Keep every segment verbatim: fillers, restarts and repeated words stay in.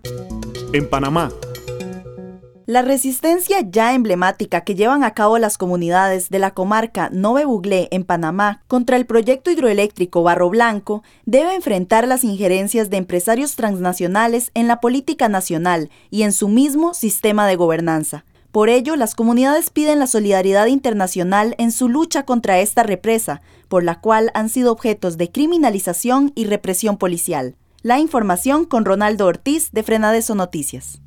En Panamá. La resistencia ya emblemática que llevan a cabo las comunidades de la comarca Nove Buglé en Panamá contra el proyecto hidroeléctrico Barro Blanco debe enfrentar las injerencias de empresarios transnacionales en la política nacional y en su mismo sistema de gobernanza. Por ello, las comunidades piden la solidaridad internacional en su lucha contra esta represa, por la cual han sido objetos de criminalización y represión policial. La información con Ronaldo Ortiz de Frenadeso Noticias.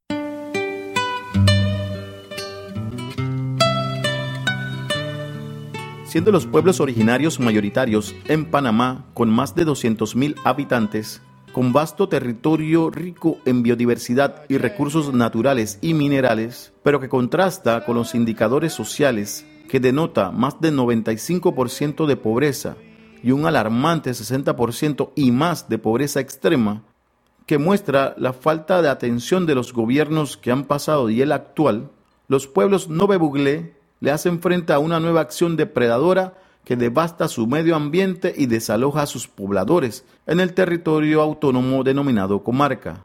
Siendo los pueblos originarios mayoritarios en Panamá, con más de doscientos mil habitantes, con vasto territorio rico en biodiversidad y recursos naturales y minerales, pero que contrasta con los indicadores sociales que denota más del noventa y cinco por ciento de pobreza y un alarmante sesenta por ciento y más de pobreza extrema, que muestra la falta de atención de los gobiernos que han pasado y el actual, los pueblos Nove Buglé le hacen frente a una nueva acción depredadora que devasta su medio ambiente y desaloja a sus pobladores en el territorio autónomo denominado comarca.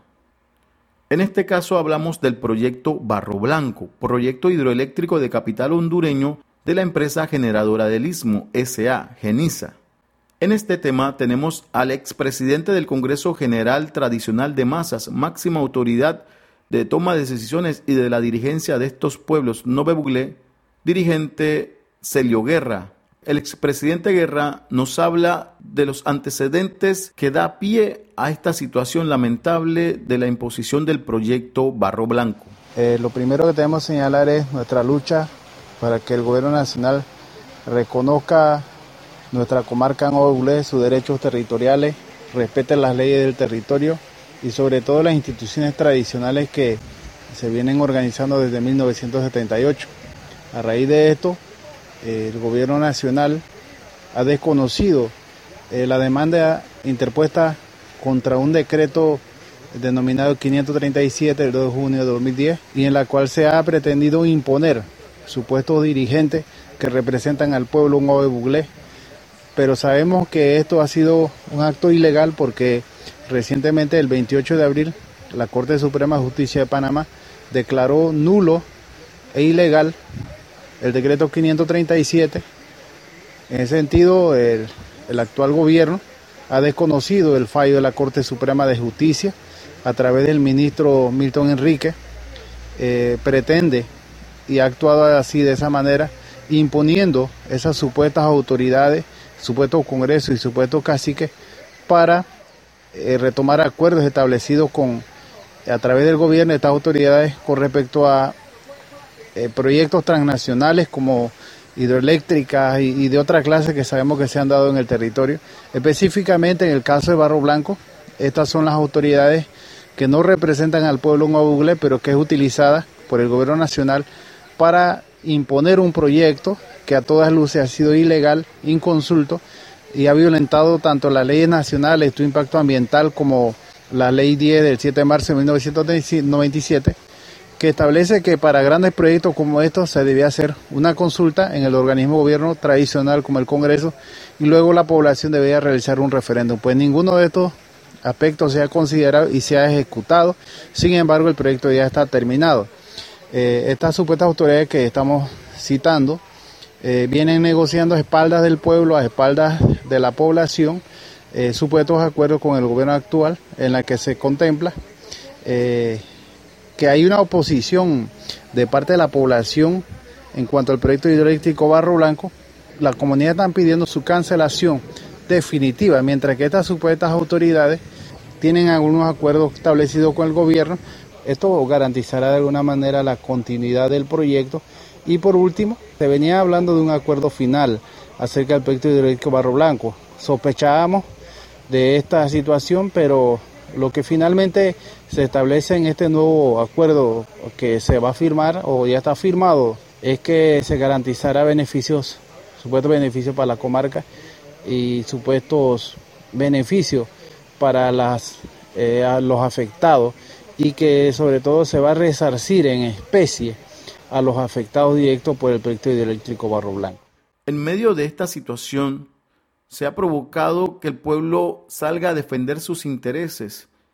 En este caso hablamos del proyecto Barro Blanco, proyecto hidroeléctrico de capital hondureño de la empresa generadora del Istmo, S A, Genisa. En este tema tenemos al expresidente del Congreso General Tradicional de Masas, máxima autoridad de toma de decisiones y de la dirigencia de estos pueblos Nove Buglé, dirigente Celio Guerra. El expresidente Guerra nos habla de los antecedentes que da pie a esta situación lamentable de la imposición del proyecto Barro Blanco. Eh, lo primero que tenemos que señalar es nuestra lucha para que el gobierno nacional reconozca nuestra comarca Nove Buglé, sus derechos territoriales, respete las leyes del territorio y sobre todo las instituciones tradicionales que se vienen organizando desde mil novecientos setenta y ocho. A raíz de esto, eh, el gobierno nacional ha desconocido eh, la demanda interpuesta contra un decreto denominado quinientos treinta y siete del dos de junio de dos mil diez y en la cual se ha pretendido imponer supuestos dirigentes que representan al pueblo Nove Buglé. Pero sabemos que esto ha sido un acto ilegal porque recientemente, el veintiocho de abril, la Corte Suprema de Justicia de Panamá declaró nulo e ilegal el decreto quinientos treinta y siete. En ese sentido, el, el actual gobierno ha desconocido el fallo de la Corte Suprema de Justicia a través del ministro Milton Enrique. Eh, pretende y ha actuado así de esa manera, imponiendo esas supuestas autoridades, supuestos congresos y supuestos caciques para eh, retomar acuerdos establecidos con, a través del gobierno de estas autoridades con respecto a Eh, proyectos transnacionales como hidroeléctricas y, y de otra clase que sabemos que se han dado en el territorio. Específicamente en el caso de Barro Blanco, estas son las autoridades que no representan al pueblo Nove Buglé, pero que es utilizada por el gobierno nacional para imponer un proyecto que a todas luces ha sido ilegal, inconsulto y ha violentado tanto las leyes nacionales, su impacto ambiental, como la ley diez del siete de marzo de mil novecientos noventa y siete, que establece que para grandes proyectos como estos se debía hacer una consulta en el organismo de gobierno tradicional como el Congreso y luego la población debía realizar un referéndum. Pues ninguno de estos aspectos se ha considerado y se ha ejecutado, sin embargo el proyecto ya está terminado. Eh, estas supuestas autoridades que estamos citando eh, vienen negociando a espaldas del pueblo, a espaldas de la población, eh, supuestos acuerdos con el gobierno actual en la que se contempla eh, que hay una oposición de parte de la población en cuanto al proyecto hidroeléctrico Barro Blanco. La comunidad está pidiendo su cancelación definitiva, mientras que estas supuestas autoridades tienen algunos acuerdos establecidos con el gobierno. Esto garantizará de alguna manera la continuidad del proyecto. Y por último, se venía hablando de un acuerdo final acerca del proyecto hidroeléctrico Barro Blanco. Sospechábamos de esta situación, pero lo que finalmente se establece en este nuevo acuerdo que se va a firmar o ya está firmado es que se garantizará beneficios, supuestos beneficios para la comarca y supuestos beneficios para las, eh, a los afectados y que sobre todo se va a resarcir en especie a los afectados directos por el proyecto hidroeléctrico Barro Blanco. En medio de esta situación, se ha provocado que el pueblo salga a defender sus intereses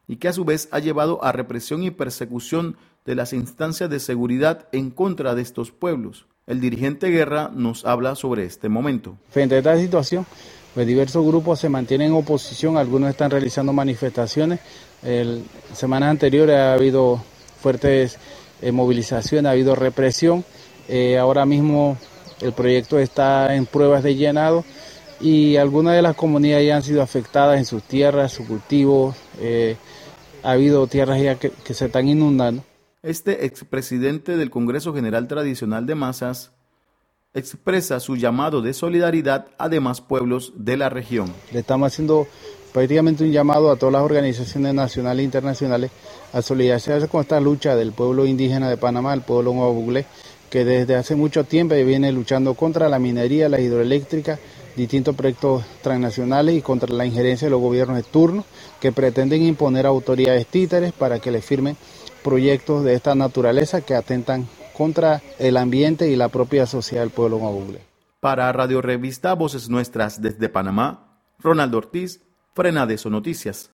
y que a su vez ha llevado a represión y persecución de las instancias de seguridad en contra de estos pueblos. El dirigente Guerra nos habla sobre este momento. Frente a esta situación, pues diversos grupos se mantienen en oposición, algunos están realizando manifestaciones. El, semanas anteriores ha habido fuertes eh, movilizaciones, ha habido represión. Eh, ahora mismo el proyecto está en pruebas de llenado y algunas de las comunidades ya han sido afectadas en sus tierras, sus cultivos. Eh, ha habido tierras ya que, que se están inundando. Este expresidente del Congreso General Tradicional de Masas expresa su llamado de solidaridad a demás pueblos de la región. Le estamos haciendo prácticamente un llamado a todas las organizaciones nacionales e internacionales a solidarizarse con esta lucha del pueblo indígena de Panamá, el pueblo Nuevo Buglé, que desde hace mucho tiempo viene luchando contra la minería, la hidroeléctrica, distintos proyectos transnacionales y contra la injerencia de los gobiernos de turno que pretenden imponer autoridades títeres para que le firmen proyectos de esta naturaleza que atentan contra el ambiente y la propia sociedad del pueblo Nuevo Buglé. Para Radio Revista Voces Nuestras desde Panamá, Ronaldo Ortiz, Frenadeso Noticias.